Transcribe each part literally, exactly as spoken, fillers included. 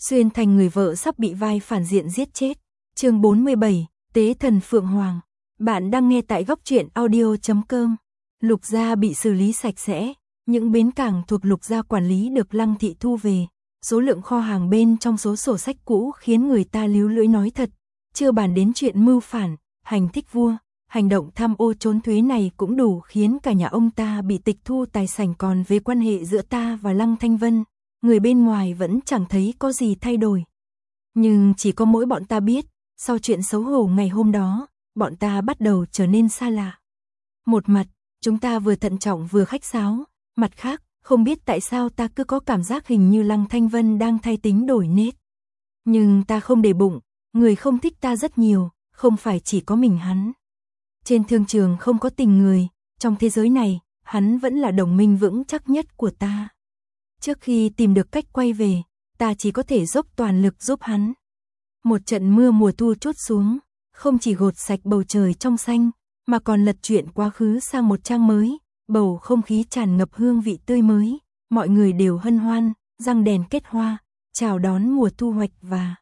xuyên thành người vợ sắp bị vai phản diện giết chết. Chương bốn mươi bảy, Tế thần Phượng Hoàng. Bạn đang nghe tại góc truyện audio chấm com. Lục gia bị xử lý sạch sẽ, những bến cảng thuộc Lục gia quản lý được Lăng thị thu về. Số lượng kho hàng bên trong số sổ sách cũ khiến người ta líu lưỡi nói thật, chưa bàn đến chuyện mưu phản, hành thích vua, hành động tham ô trốn thuế này cũng đủ khiến cả nhà ông ta bị tịch thu tài sản. Còn về quan hệ giữa ta và Lăng Thanh Vân, người bên ngoài vẫn chẳng thấy có gì thay đổi. Nhưng chỉ có mỗi bọn ta biết, sau chuyện xấu hổ ngày hôm đó, bọn ta bắt đầu trở nên xa lạ. Một mặt, chúng ta vừa thận trọng vừa khách sáo, mặt khác, không biết tại sao ta cứ có cảm giác hình như Lăng Thanh Vân đang thay tính đổi nết. Nhưng ta không để bụng, người không thích ta rất nhiều, không phải chỉ có mình hắn. Trên thương trường không có tình người, trong thế giới này, hắn vẫn là đồng minh vững chắc nhất của ta. Trước khi tìm được cách quay về, ta chỉ có thể dốc toàn lực giúp hắn. Một trận mưa mùa thu trút xuống, không chỉ gột sạch bầu trời trong xanh, mà còn lật chuyển quá khứ sang một trang mới, bầu không khí tràn ngập hương vị tươi mới, mọi người đều hân hoan, răng đèn kết hoa, chào đón mùa thu hoạch và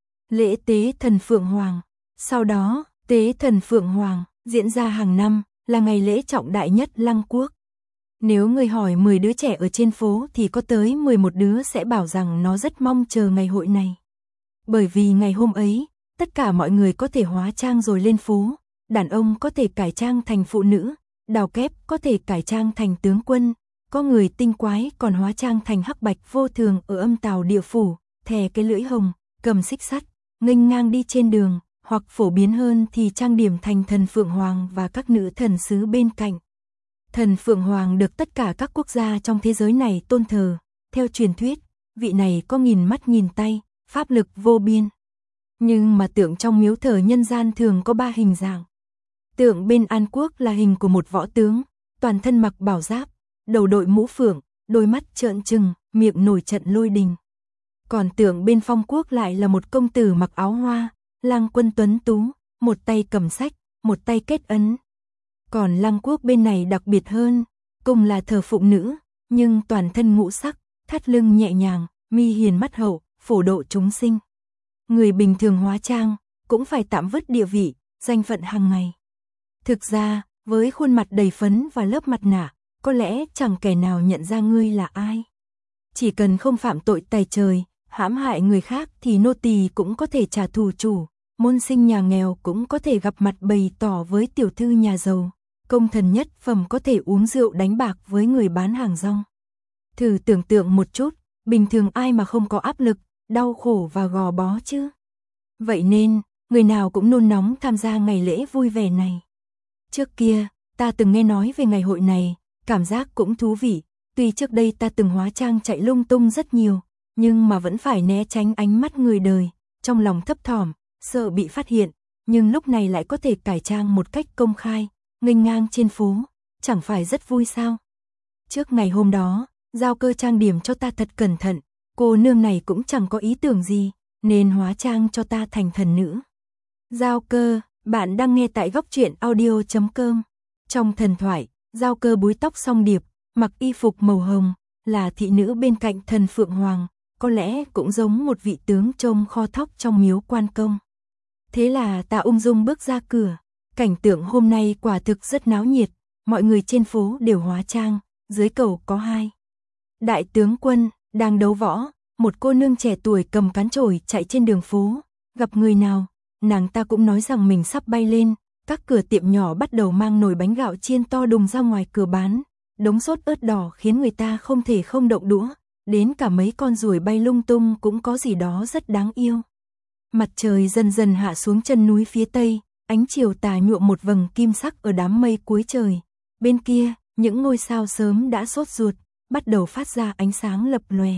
lễ tế thần Phượng Hoàng. Sau đó, tế thần Phượng Hoàng diễn ra hàng năm, là ngày lễ trọng đại nhất Lăng Quốc. Nếu người hỏi mười đứa trẻ ở trên phố thì có tới mười một đứa sẽ bảo rằng nó rất mong chờ ngày hội này. Bởi vì ngày hôm ấy, tất cả mọi người có thể hóa trang rồi lên phố, đàn ông có thể cải trang thành phụ nữ, đào kép có thể cải trang thành tướng quân, có người tinh quái còn hóa trang thành hắc bạch vô thường ở âm tào địa phủ, thè cái lưỡi hồng, cầm xích sắt, nghênh ngang đi trên đường, hoặc phổ biến hơn thì trang điểm thành thần Phượng Hoàng và các nữ thần sứ bên cạnh. Thần Phượng Hoàng được tất cả các quốc gia trong thế giới này tôn thờ, theo truyền thuyết, vị này có nghìn mắt nghìn tay, pháp lực vô biên. Nhưng mà tượng trong miếu thờ nhân gian thường có ba hình dạng. Tượng bên An Quốc là hình của một võ tướng, toàn thân mặc bảo giáp, đầu đội mũ phượng, đôi mắt trợn trừng, miệng nổi trận lôi đình. Còn tượng bên Phong Quốc lại là một công tử mặc áo hoa, lang quân tuấn tú, một tay cầm sách, một tay kết ấn. Còn Lăng Quốc bên này đặc biệt hơn, cùng là thờ phụng nữ, nhưng toàn thân ngũ sắc, thắt lưng nhẹ nhàng, mi hiền mắt hậu, phổ độ chúng sinh. Người bình thường hóa trang, cũng phải tạm vứt địa vị, danh phận hàng ngày. Thực ra, với khuôn mặt đầy phấn và lớp mặt nạ, có lẽ chẳng kẻ nào nhận ra ngươi là ai. Chỉ cần không phạm tội tày trời, hãm hại người khác thì nô tỳ cũng có thể trả thù chủ, môn sinh nhà nghèo cũng có thể gặp mặt bày tỏ với tiểu thư nhà giàu, công thần nhất phẩm có thể uống rượu đánh bạc với người bán hàng rong. Thử tưởng tượng một chút, bình thường ai mà không có áp lực, đau khổ và gò bó chứ. Vậy nên, người nào cũng nôn nóng tham gia ngày lễ vui vẻ này. Trước kia, ta từng nghe nói về ngày hội này, cảm giác cũng thú vị, tuy trước đây ta từng hóa trang chạy lung tung rất nhiều, nhưng mà vẫn phải né tránh ánh mắt người đời, trong lòng thấp thỏm, sợ bị phát hiện, nhưng lúc này lại có thể cải trang một cách công khai, nghênh ngang trên phố, chẳng phải rất vui sao? Trước ngày hôm đó, Giao Cơ trang điểm cho ta thật cẩn thận, cô nương này cũng chẳng có ý tưởng gì, nên hóa trang cho ta thành thần nữ. Giao Cơ, bạn đang nghe tại góc truyện audio chấm com. Trong thần thoại, Giao Cơ búi tóc song điệp, mặc y phục màu hồng, là thị nữ bên cạnh thần Phượng Hoàng, có lẽ cũng giống một vị tướng trông kho thóc trong miếu quan công. Thế là ta ung dung bước ra cửa, cảnh tượng hôm nay quả thực rất náo nhiệt, mọi người trên phố đều hóa trang, dưới cầu có hai đại tướng quân đang đấu võ, một cô nương trẻ tuổi cầm cán chổi chạy trên đường phố, gặp người nào, nàng ta cũng nói rằng mình sắp bay lên, các cửa tiệm nhỏ bắt đầu mang nồi bánh gạo chiên to đùng ra ngoài cửa bán, đống sốt ớt đỏ khiến người ta không thể không động đũa, đến cả mấy con ruồi bay lung tung cũng có gì đó rất đáng yêu. Mặt trời dần dần hạ xuống chân núi phía tây, ánh chiều tà nhuộm một vầng kim sắc ở đám mây cuối trời. Bên kia, những ngôi sao sớm đã sốt ruột, bắt đầu phát ra ánh sáng lập lòe.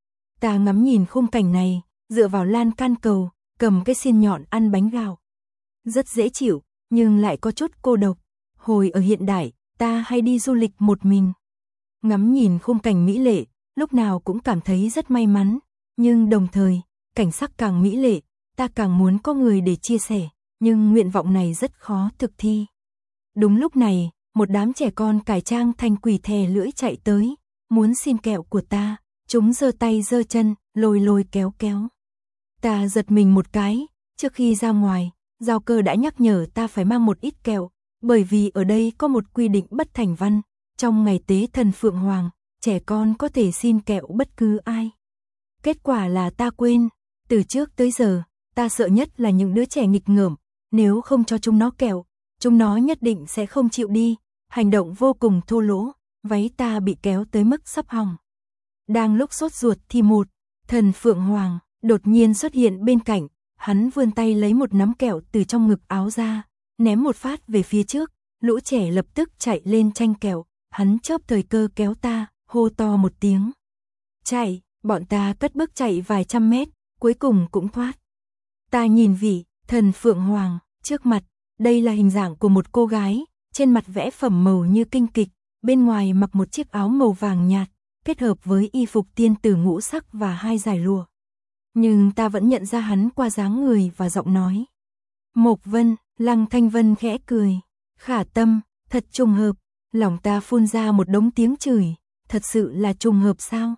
Ta ngắm nhìn khung cảnh này, dựa vào lan can cầu, cầm cái xiên nhọn ăn bánh gạo. Rất dễ chịu, nhưng lại có chút cô độc. Hồi ở hiện đại, ta hay đi du lịch một mình. Ngắm nhìn khung cảnh mỹ lệ, lúc nào cũng cảm thấy rất may mắn, nhưng đồng thời, cảnh sắc càng mỹ lệ, ta càng muốn có người để chia sẻ, nhưng nguyện vọng này rất khó thực thi. Đúng lúc này, một đám trẻ con cải trang thành quỷ thè lưỡi chạy tới, muốn xin kẹo của ta, chúng giơ tay giơ chân, lôi lôi kéo kéo. Ta giật mình một cái, trước khi ra ngoài, Giao Cơ đã nhắc nhở ta phải mang một ít kẹo, bởi vì ở đây có một quy định bất thành văn, trong ngày tế thần Phượng Hoàng, trẻ con có thể xin kẹo bất cứ ai. Kết quả là ta quên, từ trước tới giờ, ta sợ nhất là những đứa trẻ nghịch ngợm, nếu không cho chúng nó kẹo, chúng nó nhất định sẽ không chịu đi, hành động vô cùng thô lỗ, váy ta bị kéo tới mức sắp hỏng. Đang lúc sốt ruột thì một thần Phượng Hoàng đột nhiên xuất hiện bên cạnh, hắn vươn tay lấy một nắm kẹo từ trong ngực áo ra, ném một phát về phía trước, lũ trẻ lập tức chạy lên tranh kẹo, hắn chớp thời cơ kéo ta, hô to một tiếng. Chạy, bọn ta cất bước chạy vài trăm mét, cuối cùng cũng thoát. Ta nhìn vị thần Phượng Hoàng trước mặt, đây là hình dạng của một cô gái, trên mặt vẽ phẩm màu như kinh kịch, bên ngoài mặc một chiếc áo màu vàng nhạt, kết hợp với y phục tiên tử ngũ sắc và hai dải lụa. Nhưng ta vẫn nhận ra hắn qua dáng người và giọng nói. Mộc Vân, Lăng Thanh Vân khẽ cười. Khả Tâm, thật trùng hợp. Lòng ta phun ra một đống tiếng chửi. Thật sự là trùng hợp sao?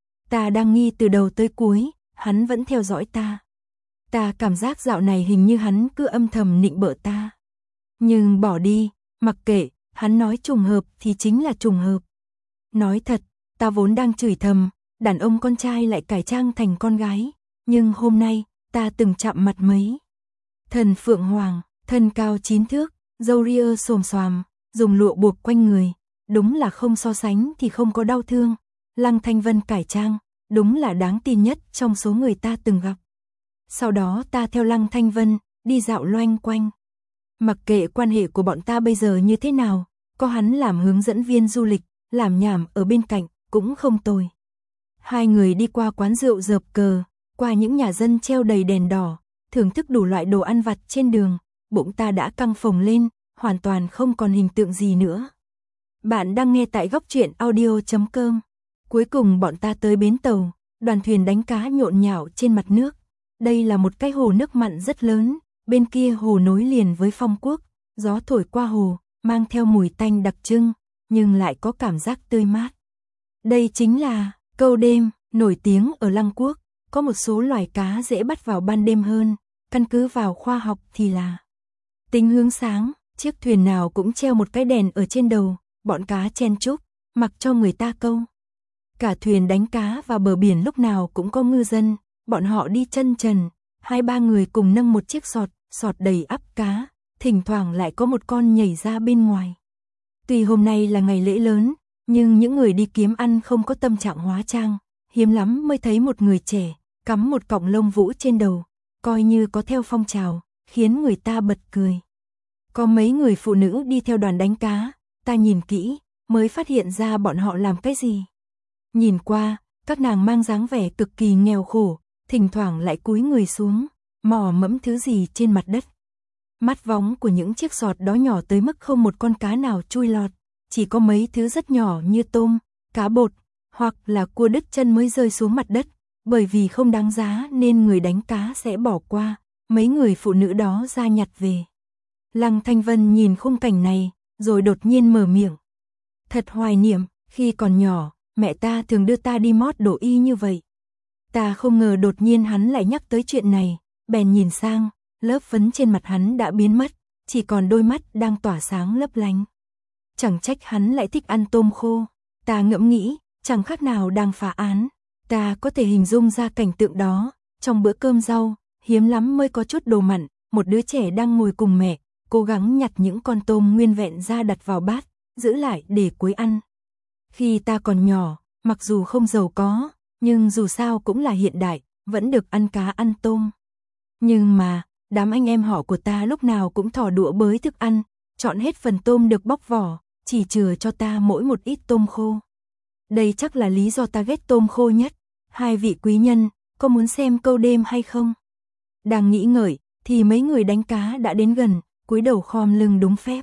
Ta đang nghi từ đầu tới cuối, hắn vẫn theo dõi ta. Ta cảm giác dạo này hình như hắn cứ âm thầm nịnh bợ ta. Nhưng bỏ đi, mặc kệ, hắn nói trùng hợp thì chính là trùng hợp. Nói thật, ta vốn đang chửi thầm, đàn ông con trai lại cải trang thành con gái. Nhưng hôm nay, ta từng chạm mặt mấy. Thần Phượng Hoàng, thân cao chín thước, râu ria xồm xoàm, dùng lụa buộc quanh người. Đúng là không so sánh thì không có đau thương. Lăng Thanh Vân cải trang, đúng là đáng tin nhất trong số người ta từng gặp. Sau đó ta theo Lăng Thanh Vân, đi dạo loanh quanh. Mặc kệ quan hệ của bọn ta bây giờ như thế nào, có hắn làm hướng dẫn viên du lịch, làm nhảm ở bên cạnh, cũng không tồi. Hai người đi qua quán rượu dợp cờ, qua những nhà dân treo đầy đèn đỏ, thưởng thức đủ loại đồ ăn vặt trên đường, bụng ta đã căng phồng lên, hoàn toàn không còn hình tượng gì nữa. Bạn đang nghe tại góc truyện audio chấm com. Cuối cùng bọn ta tới bến tàu, đoàn thuyền đánh cá nhộn nhạo trên mặt nước. Đây là một cái hồ nước mặn rất lớn, bên kia hồ nối liền với Phong Quốc, gió thổi qua hồ, mang theo mùi tanh đặc trưng, nhưng lại có cảm giác tươi mát. Đây chính là câu đêm, nổi tiếng ở Lăng Quốc, có một số loài cá dễ bắt vào ban đêm hơn, căn cứ vào khoa học thì là tính hướng sáng, chiếc thuyền nào cũng treo một cái đèn ở trên đầu, bọn cá chen chúc, mặc cho người ta câu. Cả thuyền đánh cá vào bờ biển lúc nào cũng có ngư dân, bọn họ đi chân trần, hai ba người cùng nâng một chiếc sọt, sọt đầy ắp cá, thỉnh thoảng lại có một con nhảy ra bên ngoài. Tuy hôm nay là ngày lễ lớn, nhưng những người đi kiếm ăn không có tâm trạng hóa trang, hiếm lắm mới thấy một người trẻ, cắm một cọng lông vũ trên đầu, coi như có theo phong trào, khiến người ta bật cười. Có mấy người phụ nữ đi theo đoàn đánh cá, ta nhìn kỹ, mới phát hiện ra bọn họ làm cái gì. Nhìn qua, các nàng mang dáng vẻ cực kỳ nghèo khổ, thỉnh thoảng lại cúi người xuống, mò mẫm thứ gì trên mặt đất. Mắt vóng của những chiếc sọt đó nhỏ tới mức không một con cá nào chui lọt, chỉ có mấy thứ rất nhỏ như tôm, cá bột, hoặc là cua đứt chân mới rơi xuống mặt đất, bởi vì không đáng giá nên người đánh cá sẽ bỏ qua, mấy người phụ nữ đó ra nhặt về. Lăng Thanh Vân nhìn khung cảnh này, rồi đột nhiên mở miệng. Thật hoài niệm, khi còn nhỏ, mẹ ta thường đưa ta đi mót đồ y như vậy. Ta không ngờ đột nhiên hắn lại nhắc tới chuyện này, bèn nhìn sang, lớp phấn trên mặt hắn đã biến mất, chỉ còn đôi mắt đang tỏa sáng lấp lánh. Chẳng trách hắn lại thích ăn tôm khô, ta ngẫm nghĩ, chẳng khác nào đang phá án. Ta có thể hình dung ra cảnh tượng đó, trong bữa cơm rau, hiếm lắm mới có chút đồ mặn, một đứa trẻ đang ngồi cùng mẹ, cố gắng nhặt những con tôm nguyên vẹn ra đặt vào bát, giữ lại để cuối ăn. Khi ta còn nhỏ, mặc dù không giàu có, nhưng dù sao cũng là hiện đại, vẫn được ăn cá ăn tôm. Nhưng mà, đám anh em họ của ta lúc nào cũng thò đũa bới thức ăn, chọn hết phần tôm được bóc vỏ, chỉ chừa cho ta mỗi một ít tôm khô. Đây chắc là lý do ta ghét tôm khô nhất. Hai vị quý nhân, có muốn xem câu đêm hay không? Đang nghĩ ngợi, thì mấy người đánh cá đã đến gần, cúi đầu khom lưng đúng phép.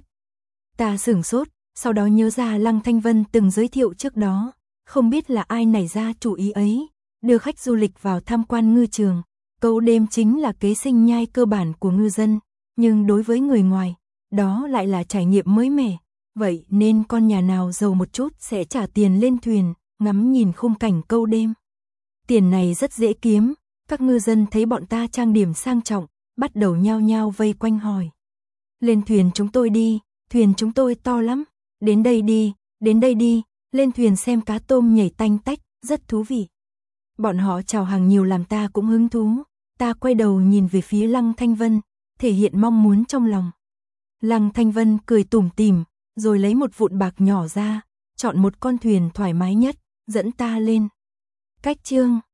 Ta sửng sốt, sau đó nhớ ra Lăng Thanh Vân từng giới thiệu trước đó, không biết là ai nảy ra chủ ý ấy, đưa khách du lịch vào tham quan ngư trường. Câu đêm chính là kế sinh nhai cơ bản của ngư dân, nhưng đối với người ngoài, đó lại là trải nghiệm mới mẻ. Vậy nên con nhà nào giàu một chút sẽ trả tiền lên thuyền, ngắm nhìn khung cảnh câu đêm. Tiền này rất dễ kiếm, Các ngư dân thấy bọn ta trang điểm sang trọng, bắt đầu nhao nhao vây quanh hỏi. Lên thuyền chúng tôi đi, thuyền chúng tôi to lắm, đến đây đi, đến đây đi, lên thuyền xem cá tôm nhảy tanh tách, rất thú vị. Bọn họ chào hàng nhiều làm ta cũng hứng thú, ta quay đầu nhìn về phía Lăng Thanh Vân, thể hiện mong muốn trong lòng. Lăng Thanh Vân cười tủm tỉm, rồi lấy một vụn bạc nhỏ ra, chọn một con thuyền thoải mái nhất, dẫn ta lên. Cách chương